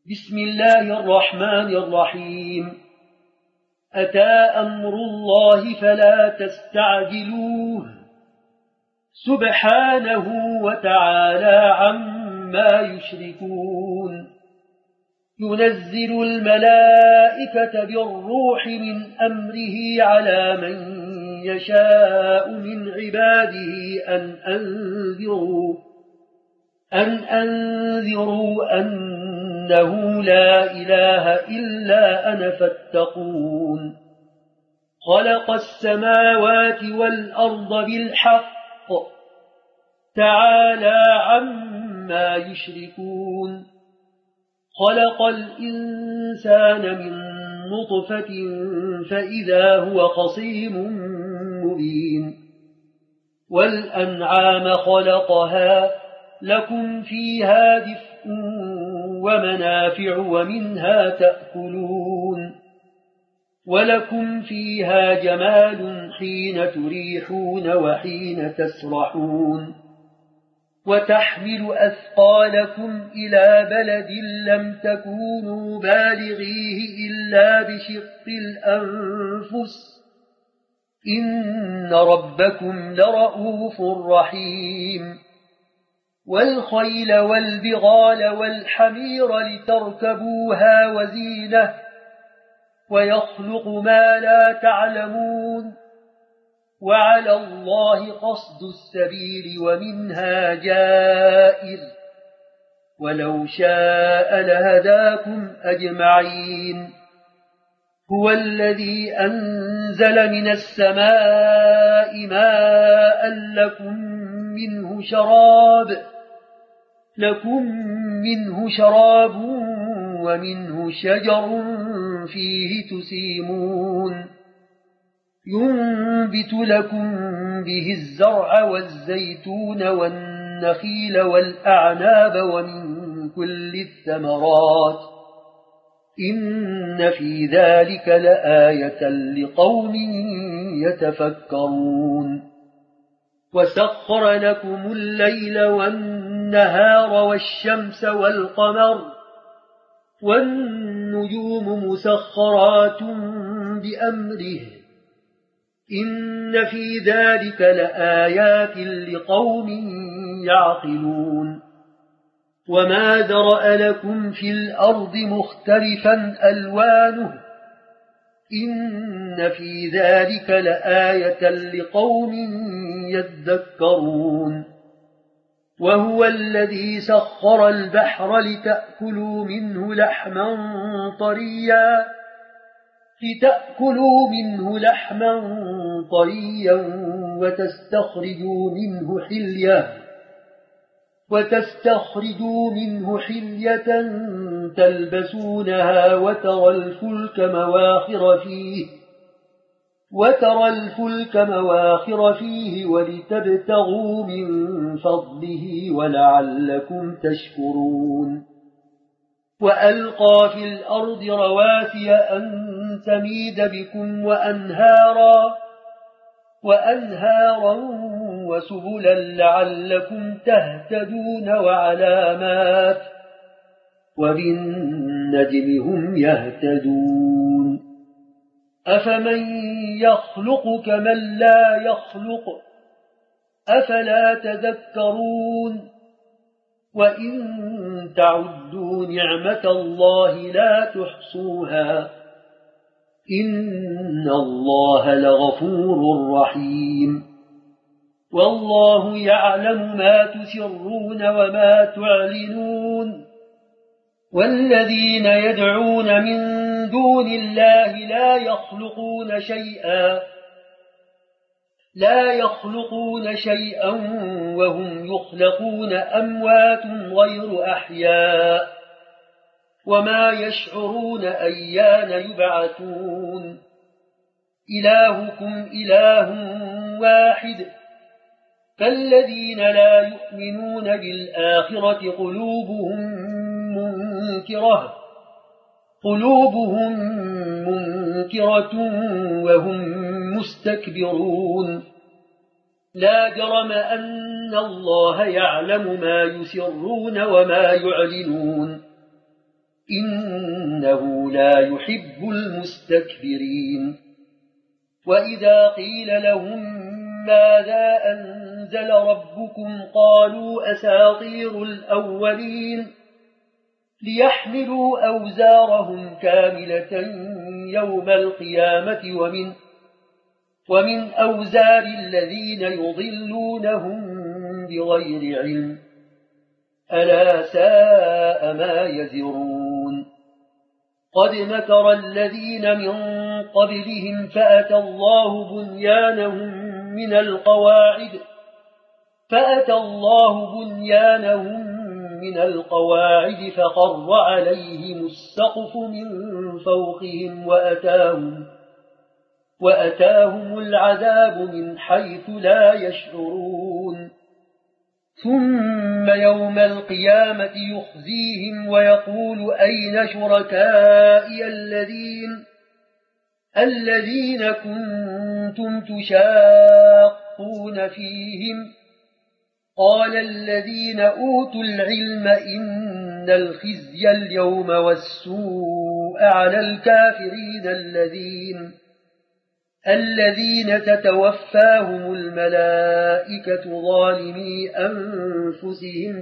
بسم الله الرحمن الرحيم. أتى أمر الله فلا تستعجلوه سبحانه وتعالى عما يشركون. ينزل الملائكة بالروح من أمره على من يشاء من عباده أن أنذروا أنه لا إله إلا أنا فاتقون. خلق السماوات والأرض بالحق تعالى عما يشركون. خلق الإنسان من نطفة فإذا هو خصيم مبين. والأنعام خلقها لكم فيها دفء ومنافع ومنها تأكلون. ولكم فيها جمال حين تريحون وحين تسرحون. وتحمل أثقالكم إلى بلد لم تكونوا بالغيه إلا بشق الأنفس إن ربكم لرؤوف رحيم. والخيل والبغال والحمير لتركبوها وزينة ويخلق ما لا تعلمون. وعلى الله قصد السبيل ومنها جائر ولو شاء لهداكم أجمعين. هو الذي أنزل من السماء ماء لكم منه شراب ومنه شجر فيه تسيمون. ينبت لكم به الزرع والزيتون والنخيل والأعناب ومن كل الثمرات إن في ذلك لآية لقوم يتفكرون. وسخر لكم الليل والنهار والشمس والقمر والنجوم مسخرات بأمره إن في ذلك لآيات لقوم يعقلون. وما ذرأ لكم في الأرض مختلفا ألوانه إن في ذلك لآية لقوم يذكرون. وهو الذي سخر البحر لتأكلوا منه لحما طريا وتستخرجوا منه حلية تلبسونها وترى الفلك مواخر فيه ولتبتغوا من فضله ولعلكم تشكرون. وألقى في الأرض رواسي أن تميد بكم وأنهارا وسبلا لعلكم تهتدون وعلامات وبالنجم هم يهتدون. أفمن يخلق كمن لا يخلق أفلا تذكرون. وإن تعدوا نعمة الله لا تحصوها إن الله لغفور رحيم. والله يعلم ما تسرون وما تعلنون. والذين يدعون من دون الله لا يخلقون شيئا وهم يخلقون أموات غير أحياء وما يشعرون أيان يبعثون. إلهكم إله واحد فالذين لا يؤمنون بالآخرة قلوبهم منكرة وهم مستكبرون. لا جرم أن الله يعلم ما يسرون وما يعلنون إنه لا يحب المستكبرين. وإذا قيل لهم ماذا أنزل ربكم قالوا أساطير الأولين ليحملوا أوزارهم كاملة يوم القيامة ومن أوزار الذين يضلونهم بغير علم ألا ساء ما يزرون. قد مكر الذين من قبلهم فأتى الله بنيانهم من القواعد فقر عليهم السقف من فوقهم وأتاهم العذاب من حيث لا يشعرون. ثم يوم القيامة يخزيهم ويقول أين شركائي الذين كنتم تشاقون فيهم؟ قال الذين أوتوا العلم إن الخزي اليوم والسوء على الكافرين الذين تتوفاهم الملائكة ظالمي أنفسهم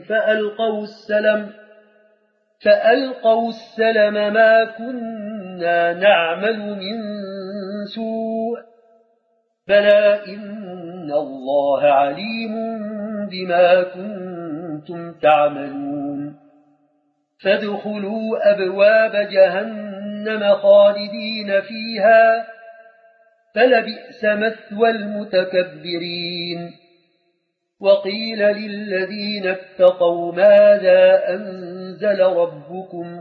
فألقوا السلم ما كنا نعمل من سوء بلى إن الله عليم بما كنتم تعملون. فادخلوا أبواب جهنم خالدين فيها فلبئس مثوى المتكبرين. وقيل للذين اتقوا ماذا أنزل ربكم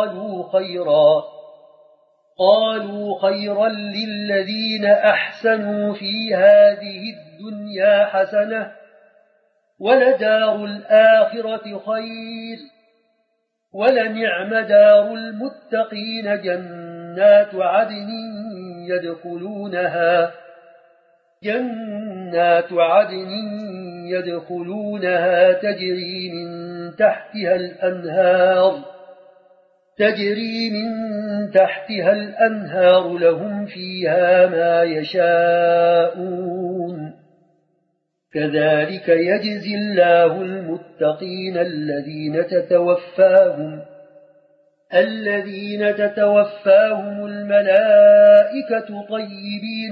قالوا خيرا للذين أحسنوا في هذه الدنيا حسنة ولدار الآخرة خير ولنعم دار المتقين جنات عدن يدخلونها تجري من تحتها الأنهار لهم فيها ما يشاءون كذلك يجزي الله المتقين الذين تتوفاهم الملائكة طيبين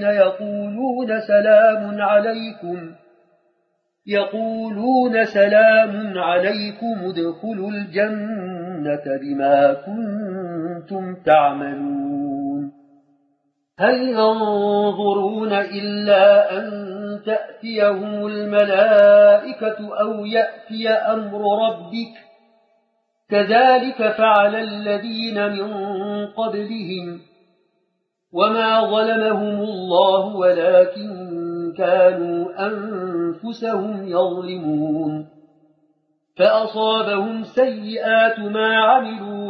يقولون سلام عليكم ادخلوا الجنة بما كنتم تعملون. هل ينظرون إلا أن تأتيهم الملائكة أو يأتي أمر ربك كذلك فعل الذين من قبلهم وما ظلمهم الله ولكن كانوا أنفسهم يظلمون. فأصابهم سيئات ما عملوا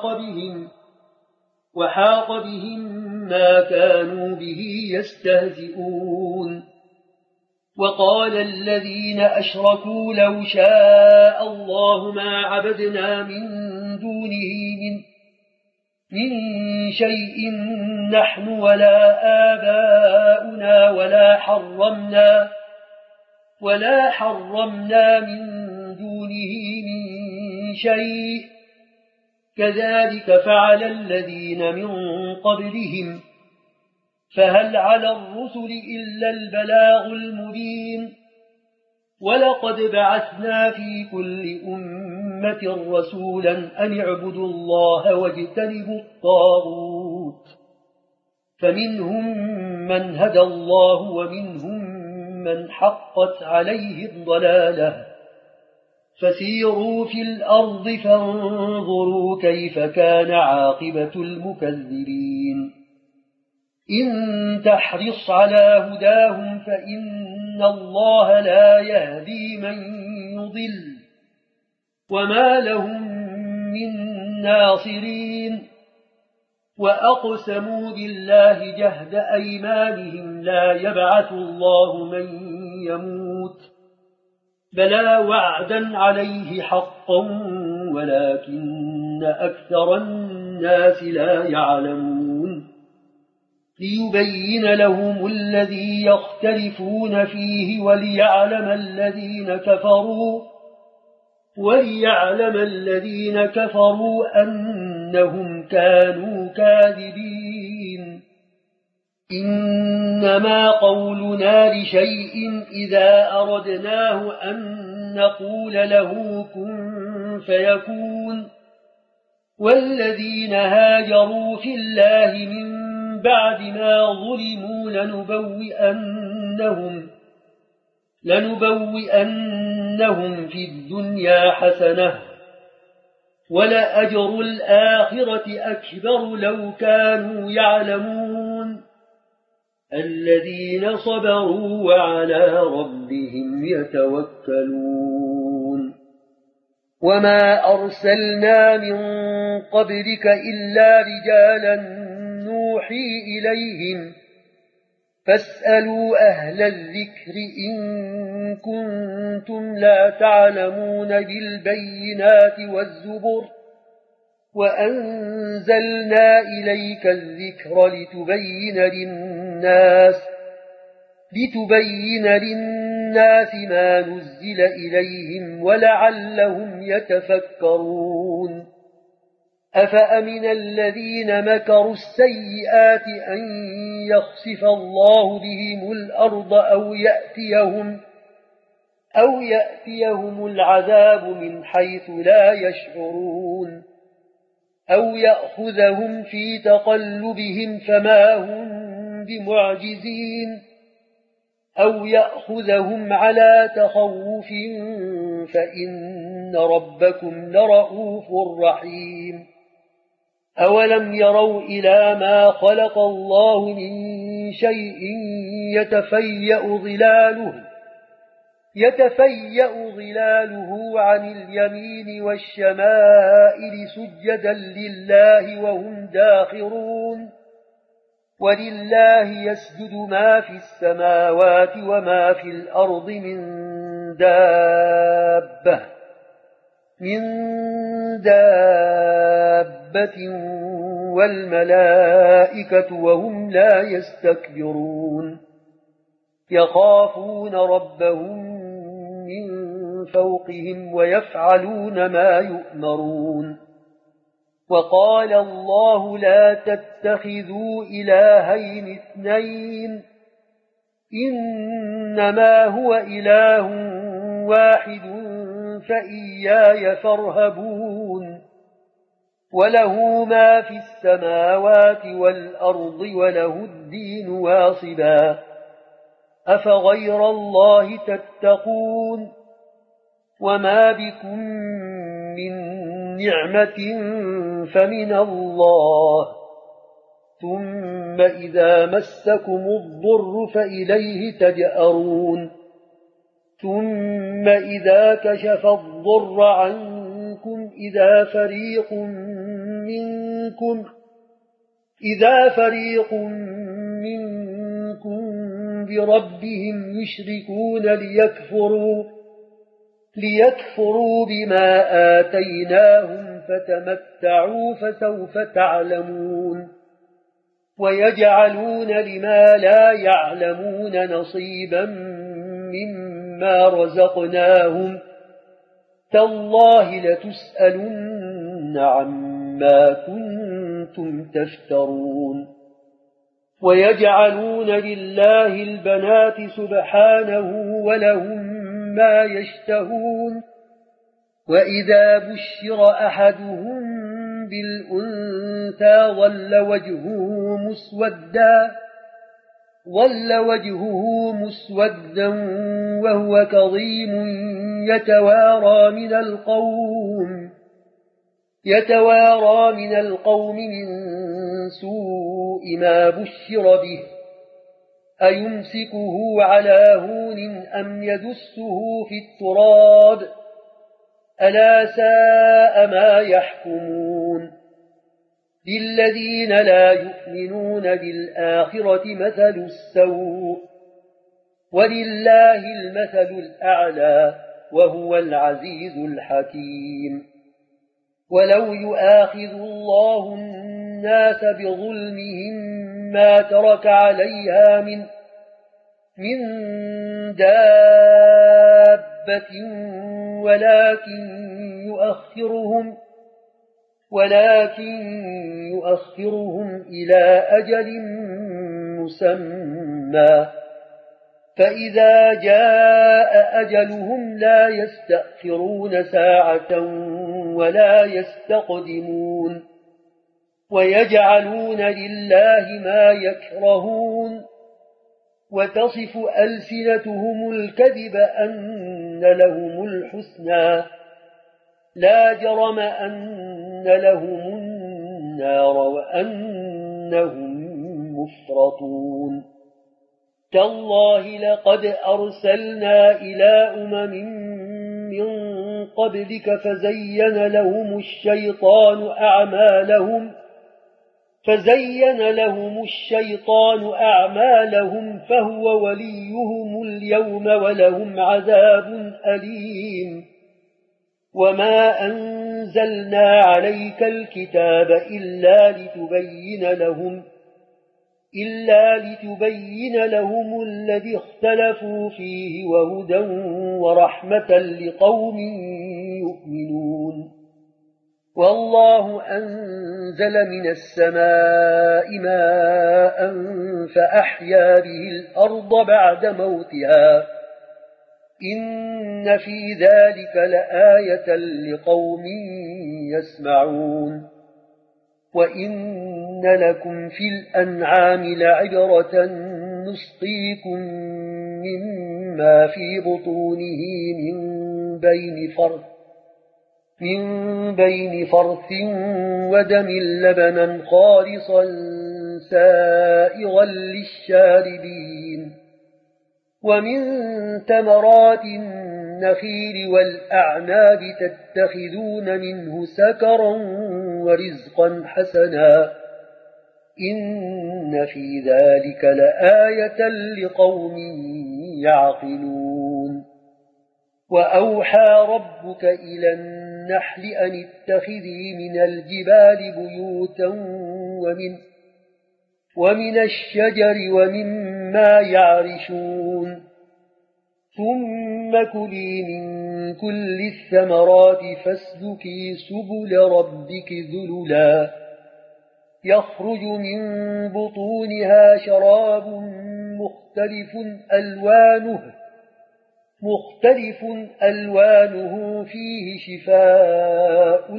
وحاق بهم ما كانوا به يستهزئون. وقال الذين أشركوا لو شاء الله ما عبدنا من دونه من شيء نحن ولا آباؤنا ولا حرمنا من دونه من شيء كذلك فعل الذين من قبلهم فهل على الرسل إلا البلاغ المبين. ولقد بعثنا في كل أمة رسولا أن اعبدوا الله واجتنبوا الطاغوت فمنهم من هدى الله ومنهم من حقت عليه الضلالة. فسيروا في الأرض فانظروا كيف كان عاقبة المكذبين. إن تحرص على هداهم فإن الله لا يهدي من يضل وما لهم من ناصرين. وأقسموا بالله جهد أيمانهم لا يبعث الله من يموت بلى وعدا عليه حقا ولكن أكثر الناس لا يعلمون ليبين لهم الذي يختلفون فيه وليعلم الذين كفروا أنهم كانوا كاذبين إنما قولنا لشيء إذا أردناه أن نقول له كن فيكون والذين هاجروا في الله من بعد ما ظلموا لنبوئنهم في الدنيا حسنة ولأجر الآخرة أكبر لو كانوا يعلمون الذين صبروا وعلى ربهم يتوكلون وما أرسلنا من قبلك إلا رجالا نوحي إليهم فاسألوا أهل الذكر إن كنتم لا تعلمون بالبينات والزبر وأنزلنا إليك الذكر لتبين للناس ما نزل إليهم ولعلهم يتفكرون أفأمن الذين مكروا السيئات أن يخسف الله بهم الأرض أو يأتيهم العذاب من حيث لا يشعرون أو يأخذهم في تقلبهم فما هم بمعجزين أو يأخذهم على تخوف فإن ربكم لرؤوف رحيم أولم يروا إلى ما خلق الله من شيء يتفيأ ظلاله عن اليمين والشمائل سجدا لله وهم داخرون ولله يسجد ما في السماوات وما في الأرض من دابة والملائكة وهم لا يستكبرون يخافون ربهم من فوقهم ويفعلون ما يؤمرون وقال الله لا تتخذوا إلهين اثنين إنما هو إله واحد فإياي فارهبون وله ما في السماوات والأرض وله الدين واصبا أفغير الله تتقون وما بكم من نعمة فمن الله ثم إذا مسكم الضر فإليه تجأرون ثم إذا كشف الضر عنكم إذا فريق منكم بربهم يشركون ليكفروا بما آتيناهم فتمتعوا فسوف تعلمون ويجعلون لما لا يعلمون نصيبا مما رزقناهم تالله لتسألن عما كنتم تفترون ويجعلون لله البنات سبحانه ولهم ما يشتهون وإذا بشر أحدهم بالأنثى ظل وجهه مسودا وهو كظيم يتوارى من القوم من سوء ما بشر به أيمسكه على هون أم يدسه في التراب ألا ساء ما يحكمون للذين لا يؤمنون بالآخرة مثل السوء ولله المثل الأعلى وهو العزيز الحكيم ولو يؤاخذ الله الناس بظلمهم ما ترك عليها من دابة ولكن يؤخرهم إلى أجل مسمى فإذا جاء أجلهم لا يستأخرون ساعة ولا يستقدمون ويجعلون لله ما يكرهون وتصف ألسنتهم الكذب أن لهم الحسنى لا جرم أن لهم النار وأنهم مفرطون تالله لقد أرسلنا إلى من قبلك فزين لهم الشيطان أعمالهم فهو وليهم اليوم ولهم عذاب أليم وما أنزلنا عليك الكتاب إلا لتبين لهم الذي اختلفوا فيه وهدى ورحمة لقوم يؤمنون والله أنزل من السماء ماء فأحيا به الأرض بعد موتها إن في ذلك لآية لقوم يسمعون وإن لكم في الأنعام لعبرة نسقيكم مما في بطونه من بين فرث ودم لبنا خالصا سائغا للشاربين ومن ثمرات النخيل والأعناب تتخذون منه سكرا ورزقا حسنا إن في ذلك لآية لقوم يعقلون وأوحى ربك إلى النحل أن اتخذي من الجبال بيوتا ومن الشجر ومما يعرشون ثم كلي من كل الثمرات فاسلكي سبل ربك ذللا يخرج من بطونها شراب مختلف ألوانه فيه شفاء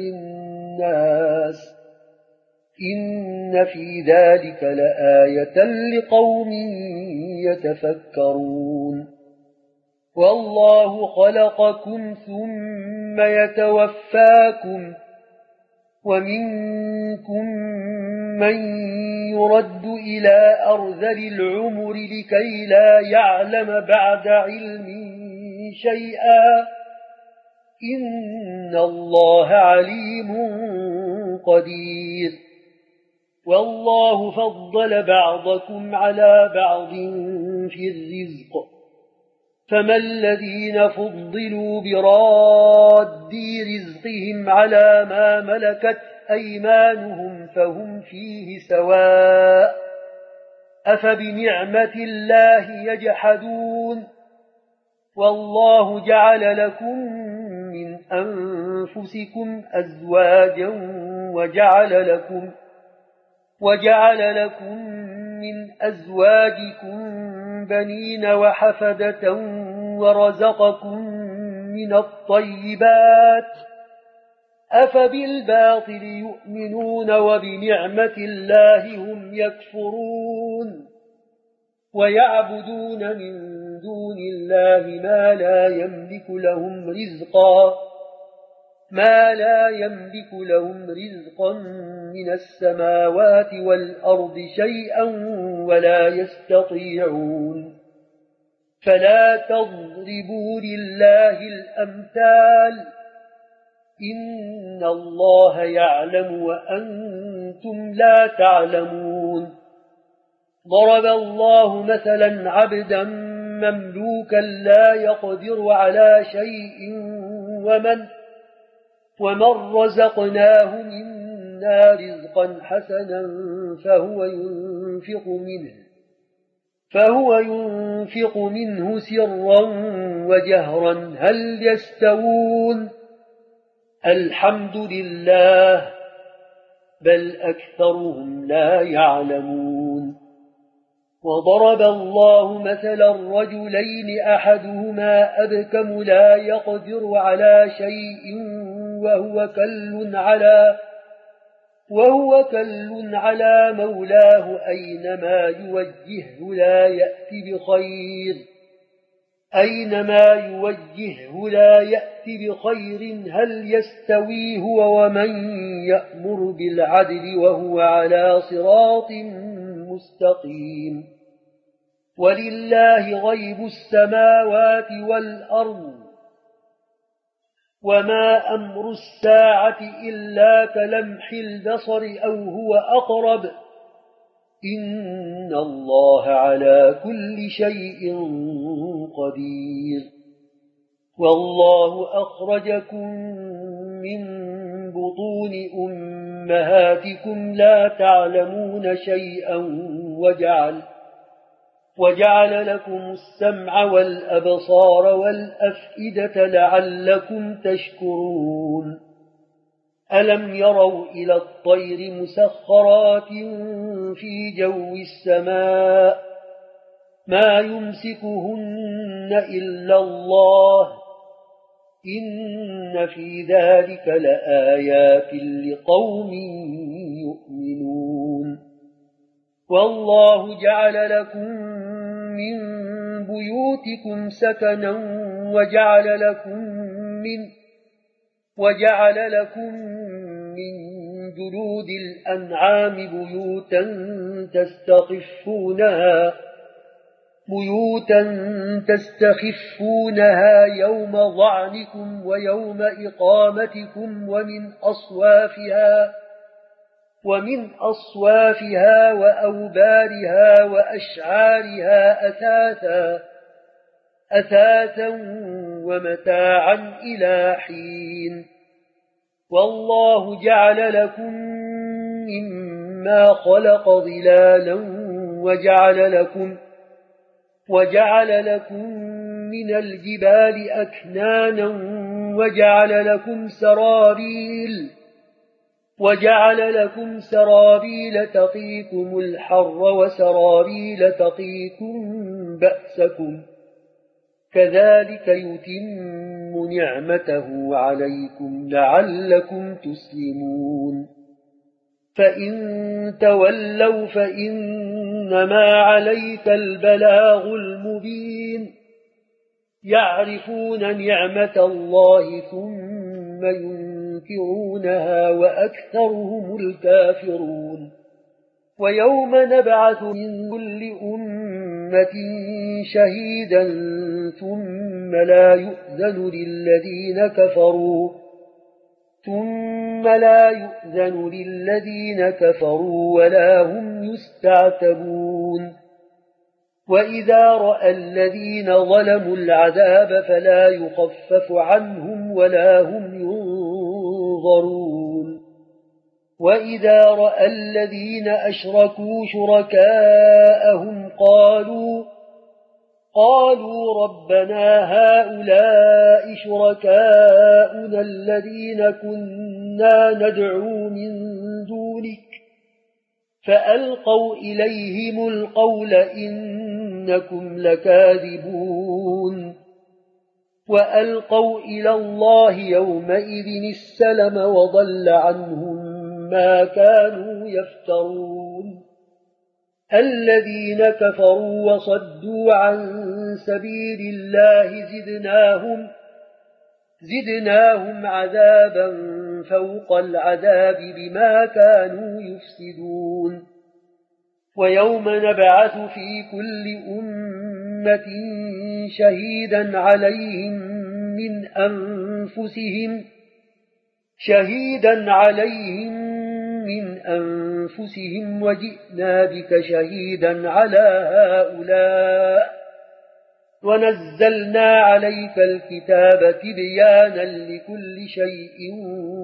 للناس إن في ذلك لآية لقوم يتفكرون والله خلقكم ثم يتوفاكم ومنكم من يرد إلى أرذل العمر لكي لا يعلم بعد علم شيئا إن الله عليم قدير والله فضل بعضكم على بعض في الرزق فما الذين فضلوا براد رزقهم على ما ملكت أيمانهم فهم فيه سواء أفبنعمة الله يجحدون والله جعل لكم من أنفسكم أزواجا وجعل لكم من أزواجكم بنين وحفدة ورزقكم من الطيبات أفبالباطل يؤمنون وبنعمة الله هم يكفرون ويعبدون من دون الله ما لا يملك لهم رزقا من السماوات والأرض شيئا ولا يستطيعون فلا تضربوا لله الأمثال إن الله يعلم وأنتم لا تعلمون ضرب الله مثلا عبدا مملوكا لا يقدر على شيء ومن رزقناه منا رزقا حسنا فهو ينفق منه سرا وجهرا هل يستوون الحمد لله بل أكثرهم لا يعلمون وضرب الله مثلا رجلين أحدهما أبكم لا يقدر على شيء وهو كل على مولاه أينما يوجهه لا يأتي بخير هل يستوي هو ومن يأمر بالعدل وهو على صراط مستقيم ولله غيب السماوات والأرض وما أمر الساعة إلا كلمح البصر أو هو أقرب إن الله على كل شيء قدير والله أخرجكم من بطون أمهاتكم لا تعلمون شيئا وجعل لكم السمع والأبصار والأفئدة لعلكم تشكرون ألم يروا إلى الطير مسخرات في جو السماء ما يمسكهن إلا الله إن في ذلك لآيات لقوم يؤمنون والله جعل لكم من بيوتكم سكنا وجعل لكم من جلود الأنعام بيوتا تستخفونها يوم ظعنكم ويوم إقامتكم ومن أصوافها وأوبارها وأشعارها أثاثا ومتاعا إلى حين والله جعل لكم مما خلق ظلالا وجعل لكم من الجبال أكنانا وجعل لكم سرابيل تقيكم الحر وسرابيل تقيكم بأسكم كذلك يتم نعمته عليكم لعلكم تسلمون فإن تولوا فإنما عليك البلاغ المبين يعرفون نعمة الله ثم ينكرونها وأكثرهم الكافرون ويوم نبعث من كل أمة شهيدا ثم لا يؤذن للذين كفروا ولا هم يستعتبون وإذا رأى الذين ظلموا العذاب فلا يخفف عنهم ولا هم ينظرون وإذا رأى الذين أشركوا شركاءهم قالوا ربنا هؤلاء شركاؤنا الذين كنا ندعو من دونك فألقوا إليهم القول إنكم لكاذبون وألقوا إلى الله يومئذ السلم وضل عنهم ما كانوا يفترون الذين كفروا وصدوا عن سبيل الله زدناهم عذابا فوق العذاب بما كانوا يفسدون ويوم نبعث في كل أمة شهيدا عليهم من أنفسهم وجئنا بك شهيدا على هؤلاء ونزلنا عليك الكتاب تبيانا لكل شيء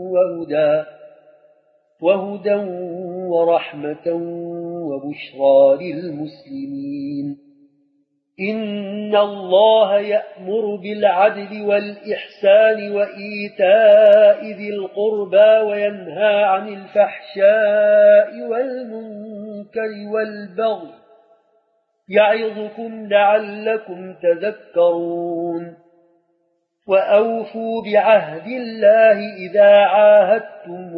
وهدى ورحمة وبشرى للمسلمين. إن الله يأمر بالعدل والإحسان وإيتاء ذي القربى وينهى عن الفحشاء والمنكر والبغي يعظكم لعلكم تذكرون. وأوفوا بعهد الله إذا عاهدتم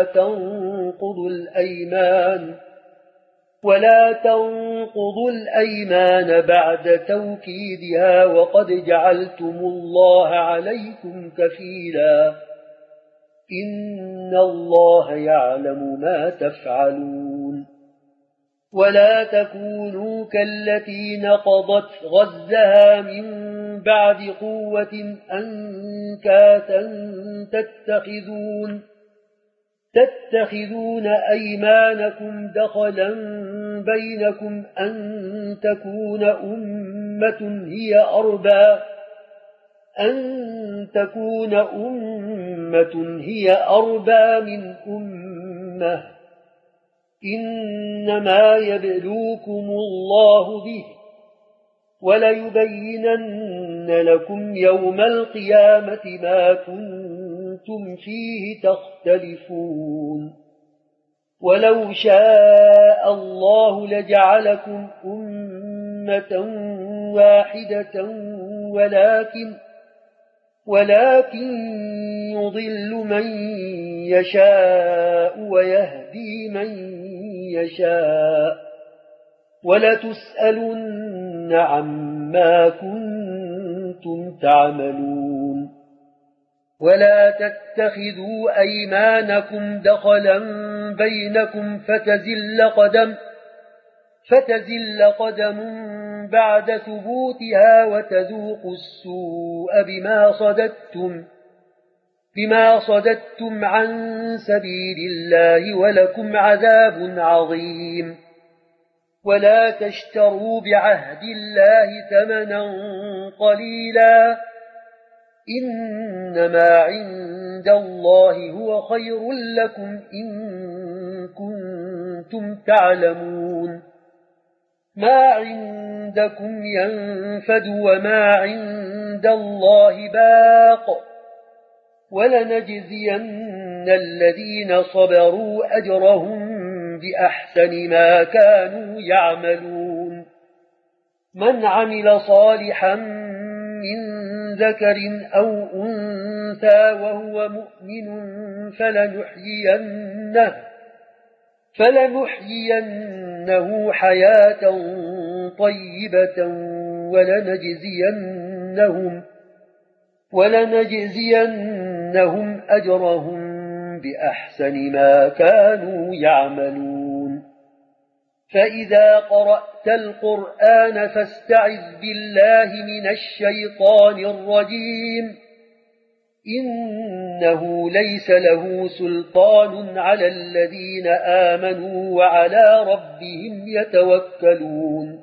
ولا تنقضوا الأيمان بعد توكيدها وقد جعلتم الله عليكم كفيلا إن الله يعلم ما تفعلون. ولا تكونوا كالتي نقضت غزلها من بعد قوة أنكاثا تتخذون أيمانكم دخلا بينكم أن تكون أمة هي أربى من أمة إنما يبلوكم الله به وليبينن لكم يوم القيامة ما كنتم فيه تختلفون. ولو شاء الله لجعلكم أمة واحدة ولكن يضل من يشاء ويهدي من يشاء ولتسألن عما كنتم تعملون. ولا تتخذوا أيمانكم دخلا بينكم فتزل قدم بعد ثبوتها وتذوقوا السوء بما صددتم عن سبيل الله ولكم عذاب عظيم. ولا تشتروا بعهد الله ثمنا قليلا إنما عند الله هو خير لكم إن كنتم تعلمون. ما عندكم ينفد وما عند الله باق ولنجزين الذين صبروا أجرهم بأحسن ما كانوا يعملون. من عمل صالحا من ذكر أو أنثى وهو مؤمن فلنحيينه حياة طيبة ولنجزينهم أجرهم بأحسن ما كانوا يعملون. فإذا قرأت القرآن فاستعذ بالله من الشيطان الرجيم إنه ليس له سلطان على الذين آمنوا وعلى ربهم يتوكلون.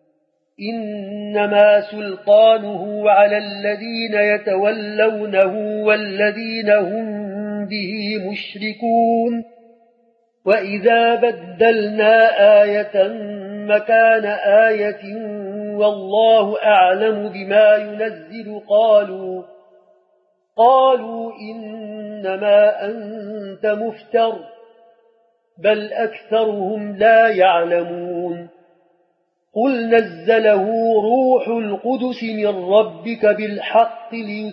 إنما سلطانه على الذين يتولونه والذين هم به مشركون. وإذا بدلنا آية مكان آية والله أعلم بما ينزل قالوا إنما أنت مفتر بل أكثرهم لا يعلمون. قل نزله روح القدس من ربك بالحق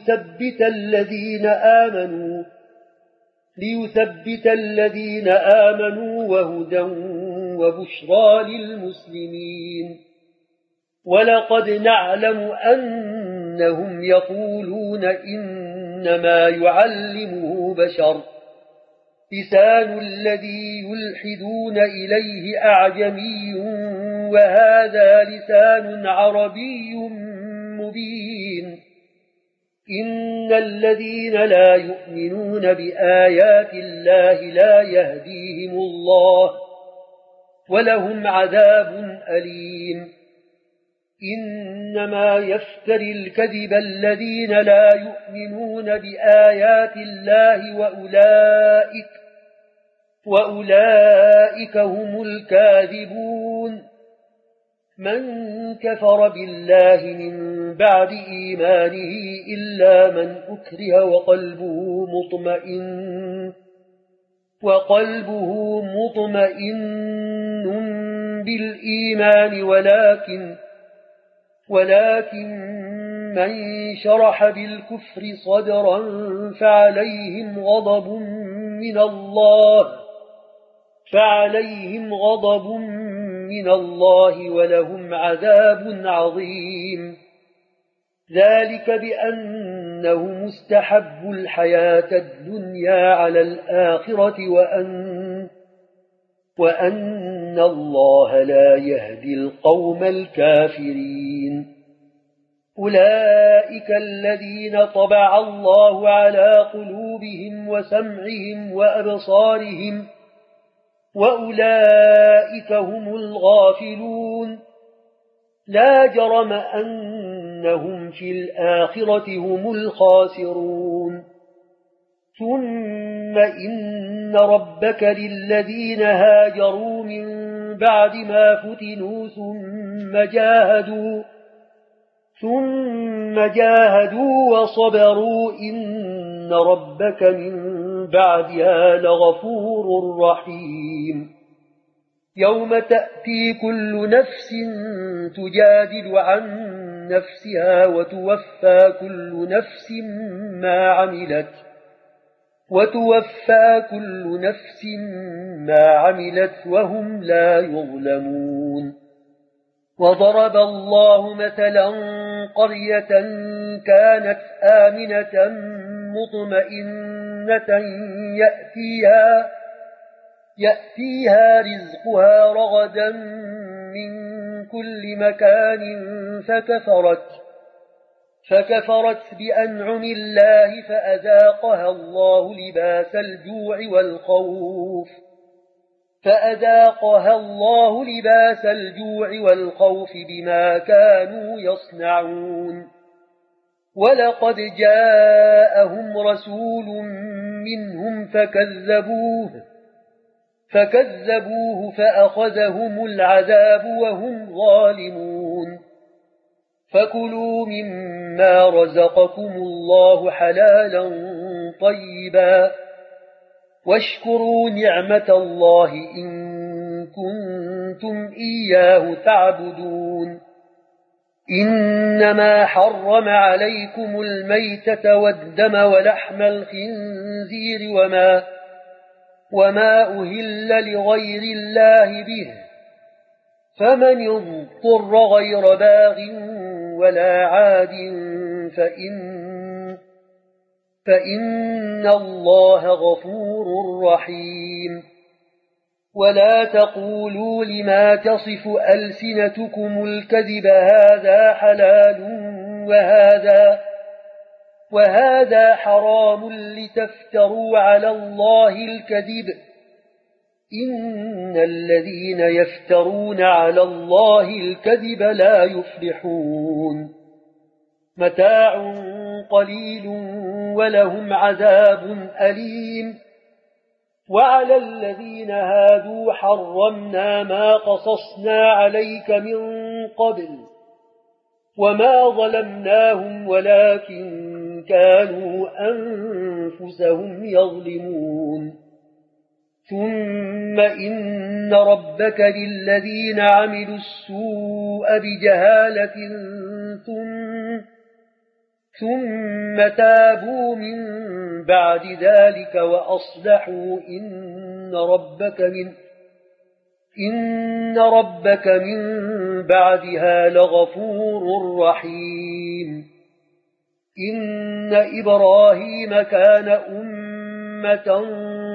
ليثبت الذين آمنوا وهدى وبشرى للمسلمين. ولقد نعلم أنهم يقولون إنما يعلمه بشر لسان الذي يلحدون إليه أعجمي وهذا لسان عربي مبين. إن الذين لا يؤمنون بآيات الله لا يهديهم الله ولهم عذاب أليم. إنما يفتري الكذب الذين لا يؤمنون بآيات الله وأولئك هم الكاذبون. من كفر بالله من بعد إيمانه إلا من أكره وقلبه مطمئن بالإيمان ولكن من شرح بالكفر صدرا فعليهم غضب من الله ولهم عذاب عظيم. ذلك بأنه مستحب الحياة الدنيا على الآخرة وأن الله لا يهدي القوم الكافرين. أولئك الذين طبع الله على قلوبهم وسمعهم وأبصارهم وأولئك هم الغافلون. لا جرم أنهم في الآخرة هم الخاسرون. ثم إن ربك للذين هاجروا من بعد ما فتنوا ثم جاهدوا وصبروا إن ربك من بعدها لغفور رحيم. يوم تأتي كل نفس تجادل عن نفسها وتوفى كل نفس ما عملت وهم لا يظلمون. وضرب الله مثلا قرية كانت آمنة مطمئنة يأتيها رزقها رغدا من كل مكان فكفرت بأنعم الله فأذاقها الله لباس الجوع والخوف بما كانوا يصنعون. ولقد جاءهم رسول منهم فكذبوه فأخذهم العذاب وهم ظالمون. فكلوا مما رزقكم الله حلالا طيبا واشكروا نعمة الله إن كنتم إياه تعبدون. إنما حرم عليكم الميتة والدم ولحم الخنزير وما أهل لغير الله به، فمن اضطر غير باغ ولا عاد فإن الله غفور رحيم. ولا تقولوا لما تصف ألسنتكم الكذب هذا حلال وهذا حرام لتفتروا على الله الكذب. إن الذين يفترون على الله الكذب لا يفلحون. متاع قليل ولهم عذاب أليم. وعلى الذين هادوا حرمنا ما قصصنا عليك من قبل وما ظلمناهم ولكن كانوا أنفسهم يظلمون. ثم إن ربك للذين عملوا السوء بجهالة ثم تابوا من بعد ذلك وأصلحوا إن ربك من بعدها لغفور رحيم. إن إبراهيم كان أمة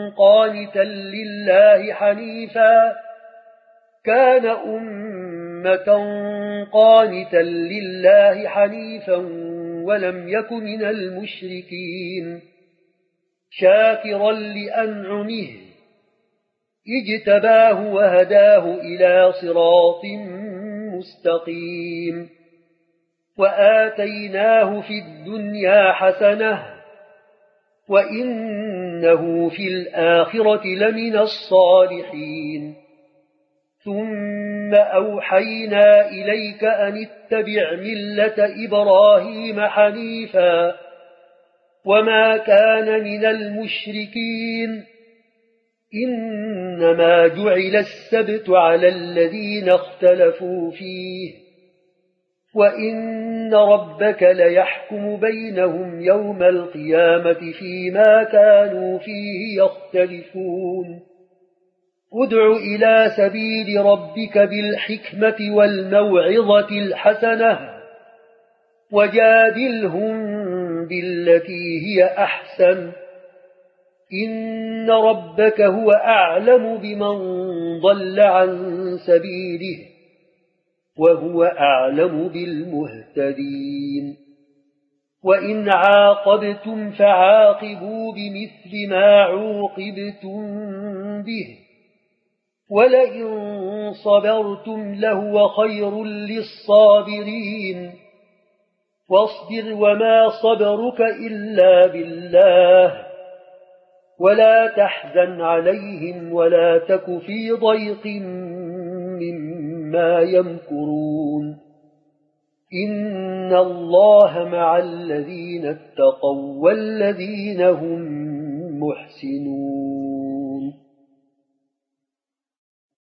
قانتا لله حنيفا ولم يك من المشركين. شاكرا لأنعمه اجتباه وهداه إلى صراط مستقيم وآتيناه في الدنيا حسنة وإنه في الآخرة لمن الصالحين ثم أوحينا إليك أن اتبع ملة إبراهيم حنيفا وما كان من المشركين إنما جعل السبت على الذين اختلفوا فيه وإن ربك ليحكم بينهم يوم القيامة فيما كانوا فيه يختلفون ادع إلى سبيل ربك بالحكمة والموعظة الحسنة وجادلهم بالتي هي أحسن إن ربك هو أعلم بمن ضل عن سبيله وهو أعلم بالمهتدين وإن عاقبتم فعاقبوا بمثل ما عوقبتم به ولئن صبرتم لهو خير للصابرين واصبر وما صبرك إلا بالله ولا تحزن عليهم ولا تك في ضيق مما يمكرون إن الله مع الذين اتقوا والذين هم محسنون